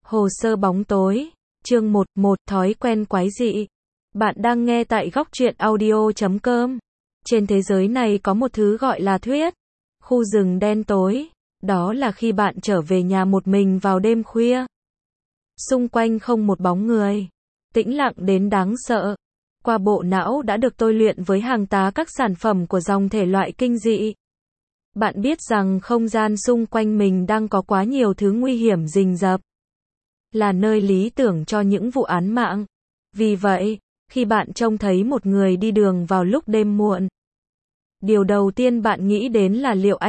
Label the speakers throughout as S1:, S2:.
S1: Hồ sơ bóng tối, chương 1, thói quen quái dị. Bạn đang nghe tại góc truyện audio.com. Trên thế giới này có một thứ gọi là thuyết. Khu rừng đen tối. Đó là khi bạn trở về nhà một mình vào đêm khuya. Xung quanh không một bóng người. Tĩnh lặng đến đáng sợ. Qua bộ não đã được tôi luyện với hàng tá các sản phẩm của dòng thể loại kinh dị. Bạn biết rằng không gian xung quanh mình đang có quá nhiều thứ nguy hiểm rình rập. Là nơi lý tưởng cho những vụ án mạng. Vì vậy, khi bạn trông thấy một người đi đường vào lúc đêm muộn, điều đầu tiên bạn nghĩ đến là liệu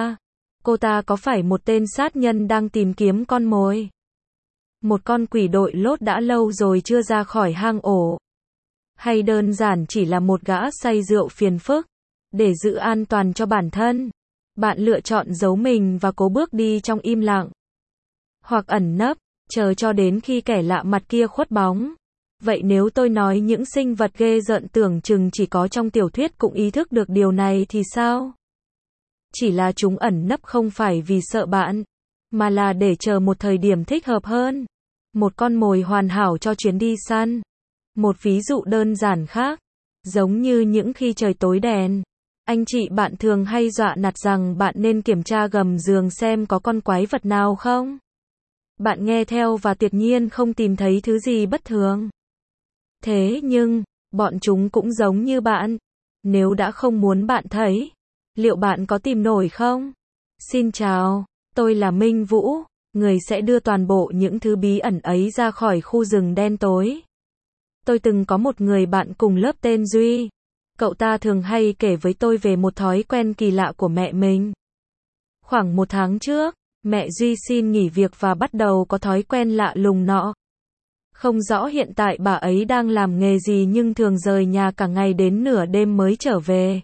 S1: cô ta có phải một tên sát nhân đang tìm kiếm con mồi? Một con quỷ đội lốt đã lâu rồi chưa ra khỏi hang ổ? Hay đơn giản chỉ là một gã say rượu phiền phức? Để giữ an toàn cho bản thân, bạn lựa chọn giấu mình và cố bước đi trong im lặng. Hoặc ẩn nấp, chờ cho đến khi kẻ lạ mặt kia khuất bóng. Vậy nếu tôi nói những sinh vật ghê rợn tưởng chừng chỉ có trong tiểu thuyết cũng ý thức được điều này thì sao? Chỉ là chúng ẩn nấp không phải vì sợ bạn, mà là để chờ một thời điểm thích hợp hơn. Một con mồi hoàn hảo cho chuyến đi săn. Một ví dụ đơn giản khác, giống như những khi trời tối đèn, anh chị bạn thường hay dọa nạt rằng bạn nên kiểm tra gầm giường xem có con quái vật nào không. Bạn nghe theo và tuyệt nhiên không tìm thấy thứ gì bất thường. Thế nhưng, bọn chúng cũng giống như bạn. Nếu đã không muốn bạn thấy, liệu bạn có tìm nổi không? Xin chào, tôi là Minh Vũ, người sẽ đưa toàn bộ những thứ bí ẩn ấy ra khỏi khu rừng đen tối. Tôi từng có một người bạn cùng lớp tên Duy. Cậu ta thường hay kể với tôi về một thói quen kỳ lạ của mẹ mình. Khoảng 1 tháng trước, mẹ Duy xin nghỉ việc và bắt đầu có thói quen lạ lùng nọ. Không rõ hiện tại bà ấy đang làm nghề gì nhưng thường rời nhà cả ngày đến nửa đêm mới trở về.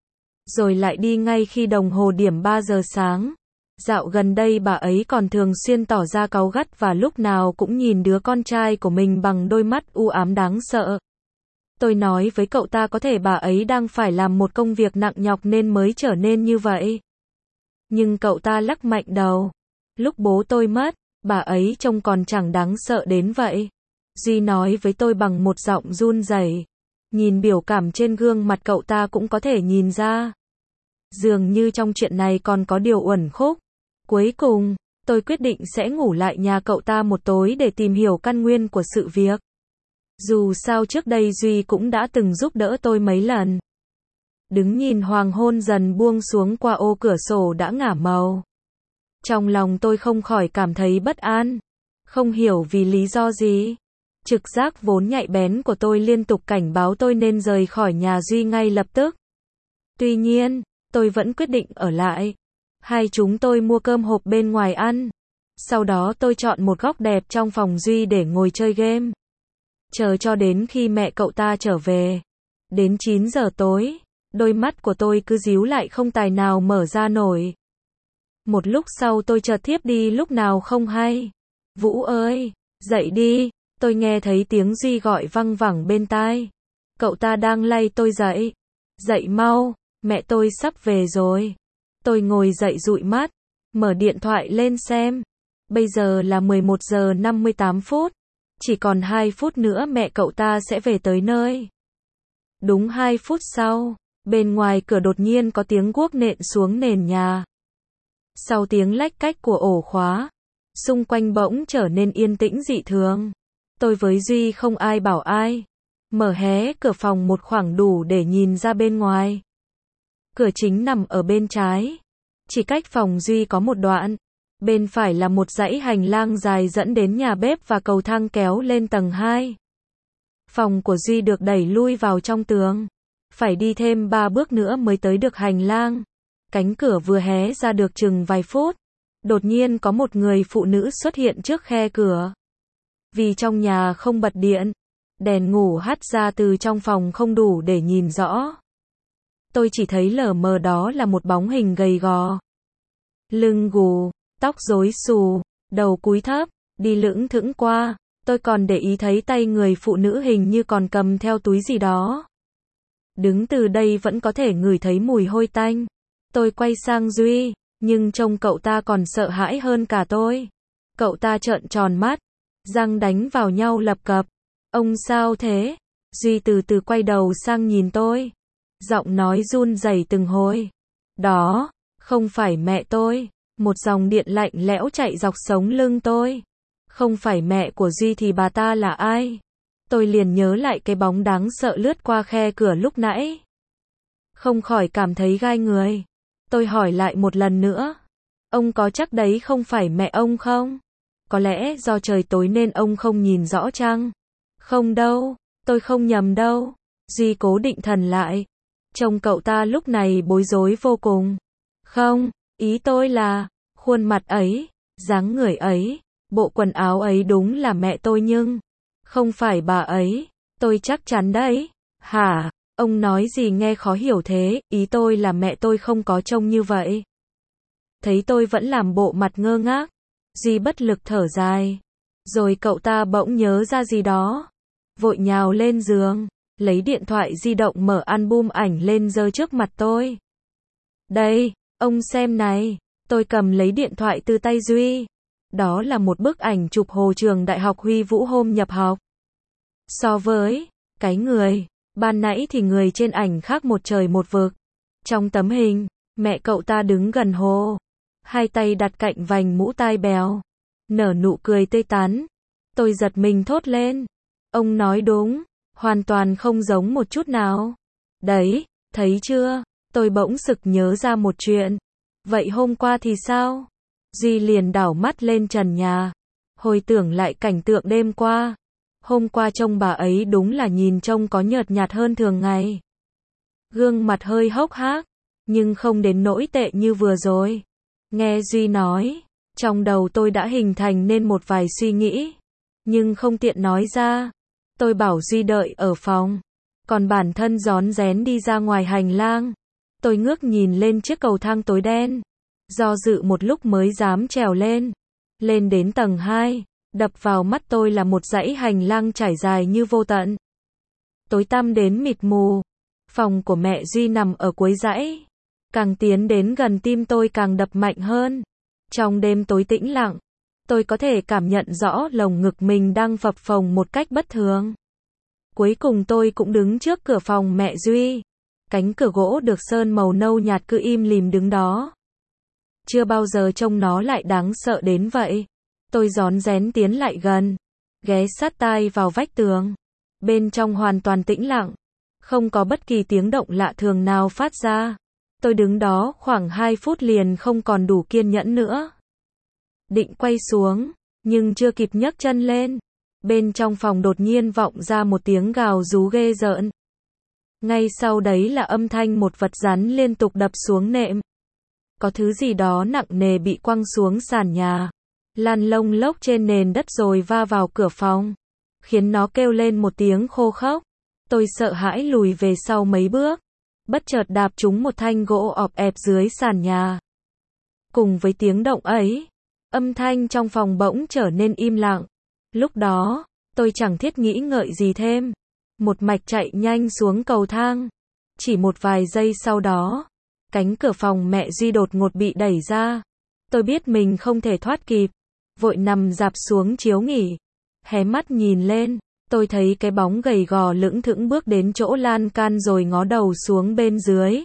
S1: Rồi lại đi ngay khi đồng hồ điểm 3 giờ sáng. Dạo gần đây bà ấy còn thường xuyên tỏ ra cáu gắt và lúc nào cũng nhìn đứa con trai của mình bằng đôi mắt u ám đáng sợ. Tôi nói với cậu ta có thể bà ấy đang phải làm một công việc nặng nhọc nên mới trở nên như vậy. Nhưng cậu ta lắc mạnh đầu. Lúc bố tôi mất, bà ấy trông còn chẳng đáng sợ đến vậy. Duy nói với tôi bằng một giọng run rẩy. Nhìn biểu cảm trên gương mặt cậu ta cũng có thể nhìn ra. Dường như trong chuyện này còn có điều uẩn khúc. Cuối cùng, tôi quyết định sẽ ngủ lại nhà cậu ta một tối để tìm hiểu căn nguyên của sự việc. Dù sao trước đây Duy cũng đã từng giúp đỡ tôi mấy lần. Đứng nhìn hoàng hôn dần buông xuống qua ô cửa sổ đã ngả màu. Trong lòng tôi không khỏi cảm thấy bất an. Không hiểu vì lý do gì. Trực giác vốn nhạy bén của tôi liên tục cảnh báo tôi nên rời khỏi nhà Duy ngay lập tức. Tuy nhiên, tôi vẫn quyết định ở lại. Hai chúng tôi mua cơm hộp bên ngoài ăn. Sau đó tôi chọn một góc đẹp trong phòng Duy để ngồi chơi game. Chờ cho đến khi mẹ cậu ta trở về. Đến 9 giờ tối, đôi mắt của tôi cứ díu lại không tài nào mở ra nổi. Một lúc sau tôi chợt thiếp đi lúc nào không hay. Vũ ơi, dậy đi, tôi nghe thấy tiếng Duy gọi văng vẳng bên tai. Cậu ta đang lay tôi dậy. Dậy mau, mẹ tôi sắp về rồi. Tôi ngồi dậy dụi mắt, mở điện thoại lên xem. Bây giờ là 11 giờ 58 phút. Chỉ còn 2 phút nữa mẹ cậu ta sẽ về tới nơi. Đúng 2 phút sau, bên ngoài cửa đột nhiên có tiếng guốc nện xuống nền nhà. Sau tiếng lách cách của ổ khóa, xung quanh bỗng trở nên yên tĩnh dị thường. Tôi với Duy không ai bảo ai. Mở hé cửa phòng một khoảng đủ để nhìn ra bên ngoài. Cửa chính nằm ở bên trái. Chỉ cách phòng Duy có một đoạn. Bên phải là một dãy hành lang dài dẫn đến nhà bếp và cầu thang kéo lên tầng 2. Phòng của Duy được đẩy lui vào trong tường. Phải đi thêm 3 bước nữa mới tới được hành lang. Cánh cửa vừa hé ra được chừng vài phút. Đột nhiên có một người phụ nữ xuất hiện trước khe cửa. Vì trong nhà không bật điện, đèn ngủ hắt ra từ trong phòng không đủ để nhìn rõ. Tôi chỉ thấy lờ mờ đó là một bóng hình gầy gò. Lưng gù, tóc rối xù, đầu cúi thấp, đi lững thững qua. Tôi còn để ý thấy tay người phụ nữ hình như còn cầm theo túi gì đó. Đứng từ đây vẫn có thể ngửi thấy mùi hôi tanh. Tôi quay sang Duy, nhưng trông cậu ta còn sợ hãi hơn cả tôi. Cậu ta trợn tròn mắt, răng đánh vào nhau lập cập. Ông sao thế? Duy từ từ quay đầu sang nhìn tôi. Giọng nói run rẩy từng hồi. Đó, không phải mẹ tôi. Một dòng điện lạnh lẽo chạy dọc sống lưng tôi. Không phải mẹ của Duy thì bà ta là ai? Tôi liền nhớ lại cái bóng đáng sợ lướt qua khe cửa lúc nãy. Không khỏi cảm thấy gai người. Tôi hỏi lại một lần nữa. Ông có chắc đấy không phải mẹ ông không? Có lẽ do trời tối nên ông không nhìn rõ chăng? Không đâu, tôi không nhầm đâu. Duy cố định thần lại. Trông cậu ta lúc này bối rối vô cùng. Không, ý tôi là, khuôn mặt ấy, dáng người ấy, bộ quần áo ấy đúng là mẹ tôi nhưng không phải bà ấy, tôi chắc chắn đấy. Hả? Ông nói gì nghe khó hiểu thế, ý tôi là mẹ tôi không có trông như vậy. Thấy tôi vẫn làm bộ mặt ngơ ngác, Duy bất lực thở dài. Rồi cậu ta bỗng nhớ ra gì đó, vội nhào lên giường, lấy điện thoại di động mở album ảnh lên giơ trước mặt tôi. Đây, ông xem này, tôi cầm lấy điện thoại từ tay Duy. Đó là một bức ảnh chụp Hồ Trường Đại học Huy Vũ hôm nhập học. So với cái người ban nãy thì người trên ảnh khác một trời một vực. Trong tấm hình, mẹ cậu ta đứng gần hồ, hai tay đặt cạnh vành mũ tai bèo, nở nụ cười tươi tắn. Tôi giật mình thốt lên. Ông nói đúng, hoàn toàn không giống một chút nào. Đấy, thấy chưa? Tôi bỗng sực nhớ ra một chuyện. Vậy hôm qua thì sao? Duy liền đảo mắt lên trần nhà, hồi tưởng lại cảnh tượng đêm qua. Hôm qua trông bà ấy đúng là nhìn trông có nhợt nhạt hơn thường ngày. Gương mặt hơi hốc hác, nhưng không đến nỗi tệ như vừa rồi. Nghe Duy nói, trong đầu tôi đã hình thành nên một vài suy nghĩ, nhưng không tiện nói ra. Tôi bảo Duy đợi ở phòng, còn bản thân rón rén đi ra ngoài hành lang. Tôi ngước nhìn lên chiếc cầu thang tối đen, do dự một lúc mới dám trèo lên. Lên đến tầng 2, đập vào mắt tôi là một dãy hành lang trải dài như vô tận. Tối tăm đến mịt mù. Phòng của mẹ Duy nằm ở cuối dãy. Càng tiến đến gần tim tôi càng đập mạnh hơn. Trong đêm tối tĩnh lặng, tôi có thể cảm nhận rõ lồng ngực mình đang phập phồng một cách bất thường. Cuối cùng tôi cũng đứng trước cửa phòng mẹ Duy. Cánh cửa gỗ được sơn màu nâu nhạt cứ im lìm đứng đó. Chưa bao giờ trông nó lại đáng sợ đến vậy. Tôi rón rén tiến lại gần, ghé sát tai vào vách tường. Bên trong hoàn toàn tĩnh lặng, không có bất kỳ tiếng động lạ thường nào phát ra. Tôi đứng đó khoảng 2 phút liền không còn đủ kiên nhẫn nữa. Định quay xuống, nhưng chưa kịp nhấc chân lên. Bên trong phòng đột nhiên vọng ra một tiếng gào rú ghê rợn. Ngay sau đấy là âm thanh một vật rắn liên tục đập xuống nệm. Có thứ gì đó nặng nề bị quăng xuống sàn nhà, lăn lông lốc trên nền đất rồi va vào cửa phòng, khiến nó kêu lên một tiếng khô khốc. Tôi sợ hãi lùi về sau mấy bước, bất chợt đạp trúng một thanh gỗ ọp ẹp dưới sàn nhà. Cùng với tiếng động ấy, âm thanh trong phòng bỗng trở nên im lặng. Lúc đó, tôi chẳng thiết nghĩ ngợi gì thêm, một mạch chạy nhanh xuống cầu thang. Chỉ một vài giây sau đó, cánh cửa phòng mẹ Duy đột ngột bị đẩy ra. Tôi biết mình không thể thoát kịp, vội nằm dạp xuống chiếu nghỉ. Hé mắt nhìn lên, tôi thấy cái bóng gầy gò lững thững bước đến chỗ lan can rồi ngó đầu xuống bên dưới.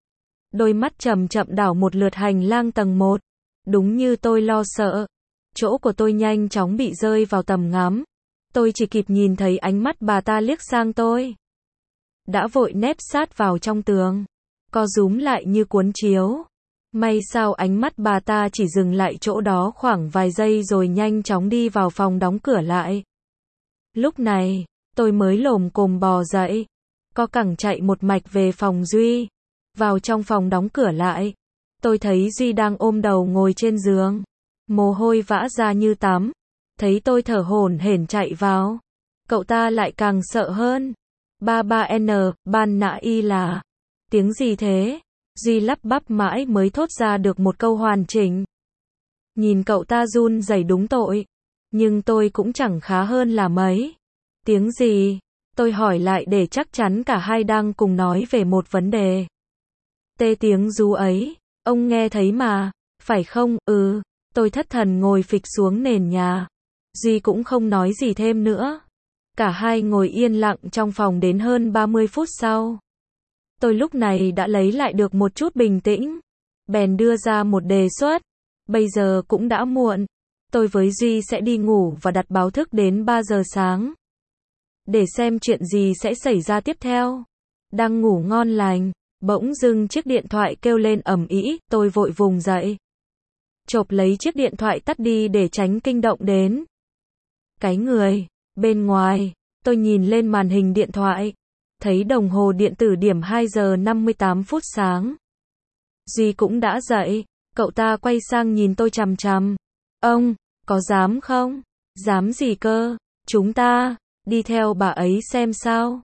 S1: Đôi mắt chậm chậm đảo một lượt hành lang tầng 1. Đúng như tôi lo sợ, chỗ của tôi nhanh chóng bị rơi vào tầm ngắm. Tôi chỉ kịp nhìn thấy ánh mắt bà ta liếc sang tôi. Đã vội nép sát vào trong tường, co rúm lại như cuốn chiếu. May sao ánh mắt bà ta chỉ dừng lại chỗ đó khoảng vài giây rồi nhanh chóng đi vào phòng đóng cửa lại. Lúc này, tôi mới lồm cồm bò dậy, co cẳng chạy một mạch về phòng Duy. Vào trong phòng đóng cửa lại, tôi thấy Duy đang ôm đầu ngồi trên giường, mồ hôi vã ra như tắm. Thấy tôi thở hổn hển chạy vào, cậu ta lại càng sợ hơn. Ba ban nã y là. Tiếng gì thế? Duy lắp bắp mãi mới thốt ra được một câu hoàn chỉnh. Nhìn cậu ta run rẩy đúng tội, nhưng tôi cũng chẳng khá hơn là mấy. Tiếng gì? Tôi hỏi lại để chắc chắn cả hai đang cùng nói về một vấn đề. Tê tiếng rú ấy, ông nghe thấy mà, phải không? Ừ. Tôi thất thần ngồi phịch xuống nền nhà. Duy cũng không nói gì thêm nữa. Cả hai ngồi yên lặng trong phòng đến hơn 30 phút sau. Tôi lúc này đã lấy lại được một chút bình tĩnh. Bèn đưa ra một đề xuất. Bây giờ cũng đã muộn. Tôi với Duy sẽ đi ngủ và đặt báo thức đến 3 giờ sáng. Để xem chuyện gì sẽ xảy ra tiếp theo. Đang ngủ ngon lành, bỗng dưng chiếc điện thoại kêu lên ầm ĩ, tôi vội vùng dậy. Chộp lấy chiếc điện thoại tắt đi để tránh kinh động đến. Cái người, bên ngoài, tôi nhìn lên màn hình điện thoại. Thấy đồng hồ điện tử điểm 2 giờ 58 phút sáng. Duy cũng đã dậy, cậu ta quay sang nhìn tôi chằm chằm. Ông, có dám không? Dám gì cơ? Chúng ta, đi theo bà ấy xem sao?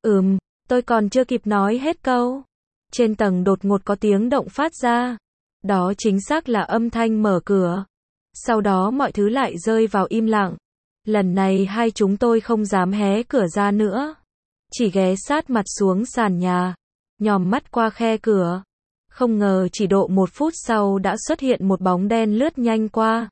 S1: Tôi còn chưa kịp nói hết câu. Trên tầng đột ngột có tiếng động phát ra. Đó chính xác là âm thanh mở cửa. Sau đó mọi thứ lại rơi vào im lặng. Lần này hai chúng tôi không dám hé cửa ra nữa. Chỉ ghé sát mặt xuống sàn nhà. Nhòm mắt qua khe cửa. Không ngờ chỉ độ 1 phút sau đã xuất hiện một bóng đen lướt nhanh qua.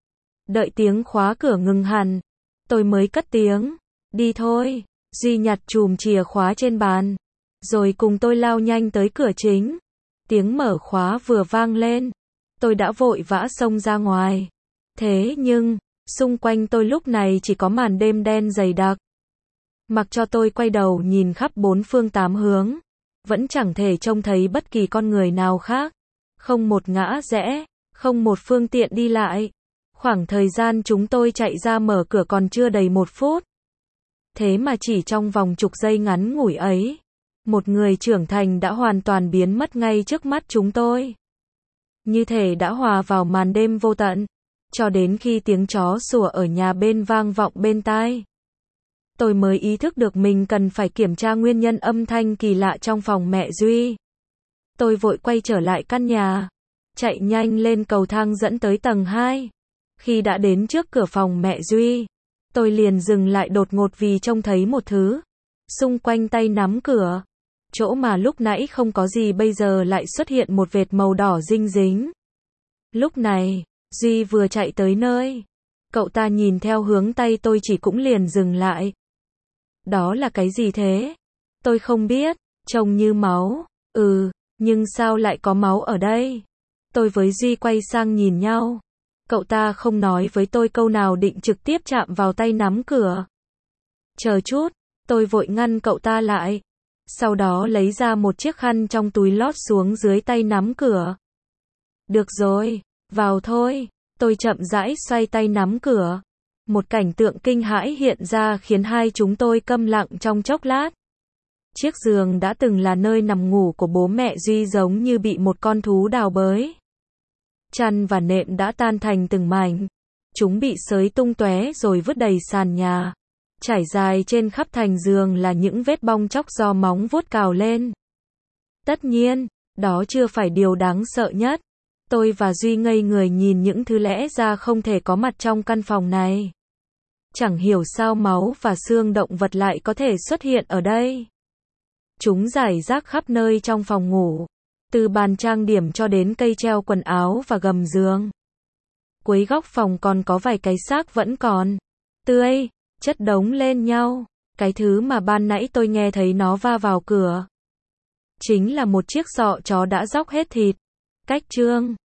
S1: Đợi tiếng khóa cửa ngừng hẳn. Tôi mới cất tiếng. Đi thôi. Duy nhặt chùm chìa khóa trên bàn. Rồi cùng tôi lao nhanh tới cửa chính. Tiếng mở khóa vừa vang lên. Tôi đã vội vã xông ra ngoài. Thế nhưng, xung quanh tôi lúc này chỉ có màn đêm đen dày đặc. Mặc cho tôi quay đầu nhìn khắp 4 phương 8 hướng. Vẫn chẳng thể trông thấy bất kỳ con người nào khác. Không một ngã rẽ, không một phương tiện đi lại. Khoảng thời gian chúng tôi chạy ra mở cửa còn chưa đầy 1 phút. Thế mà chỉ trong vòng chục giây ngắn ngủi ấy, một người trưởng thành đã hoàn toàn biến mất ngay trước mắt chúng tôi. Như thể đã hòa vào màn đêm vô tận, cho đến khi tiếng chó sủa ở nhà bên vang vọng bên tai. Tôi mới ý thức được mình cần phải kiểm tra nguyên nhân âm thanh kỳ lạ trong phòng mẹ Duy. Tôi vội quay trở lại căn nhà, chạy nhanh lên cầu thang dẫn tới tầng 2. Khi đã đến trước cửa phòng mẹ Duy, tôi liền dừng lại đột ngột vì trông thấy một thứ. Xung quanh tay nắm cửa, chỗ mà lúc nãy không có gì bây giờ lại xuất hiện một vệt màu đỏ dinh dính. Lúc này, Duy vừa chạy tới nơi. Cậu ta nhìn theo hướng tay tôi chỉ cũng liền dừng lại. Đó là cái gì thế? Tôi không biết, trông như máu. Nhưng sao lại có máu ở đây? Tôi với Duy quay sang nhìn nhau. Cậu ta không nói với tôi câu nào định trực tiếp chạm vào tay nắm cửa. Chờ chút, tôi vội ngăn cậu ta lại. Sau đó lấy ra một chiếc khăn trong túi lót xuống dưới tay nắm cửa. Được rồi, vào thôi. Tôi chậm rãi xoay tay nắm cửa. Một cảnh tượng kinh hãi hiện ra khiến hai chúng tôi câm lặng trong chốc lát. Chiếc giường đã từng là nơi nằm ngủ của bố mẹ Duy giống như bị một con thú đào bới. Chăn và nệm đã tan thành từng mảnh. Chúng bị xới tung tóe rồi vứt đầy sàn nhà. Trải dài trên khắp thành giường là những vết bong tróc do móng vuốt cào lên. Tất nhiên, đó chưa phải điều đáng sợ nhất. Tôi và Duy ngây người nhìn những thứ lẽ ra không thể có mặt trong căn phòng này. Chẳng hiểu sao máu và xương động vật lại có thể xuất hiện ở đây. Chúng rải rác khắp nơi trong phòng ngủ. Từ bàn trang điểm cho đến cây treo quần áo và gầm giường. Cuối góc phòng còn có vài cái xác vẫn còn tươi, chất đống lên nhau. Cái thứ mà ban nãy tôi nghe thấy nó va vào cửa chính là một chiếc sọ chó đã róc hết thịt. Cách chương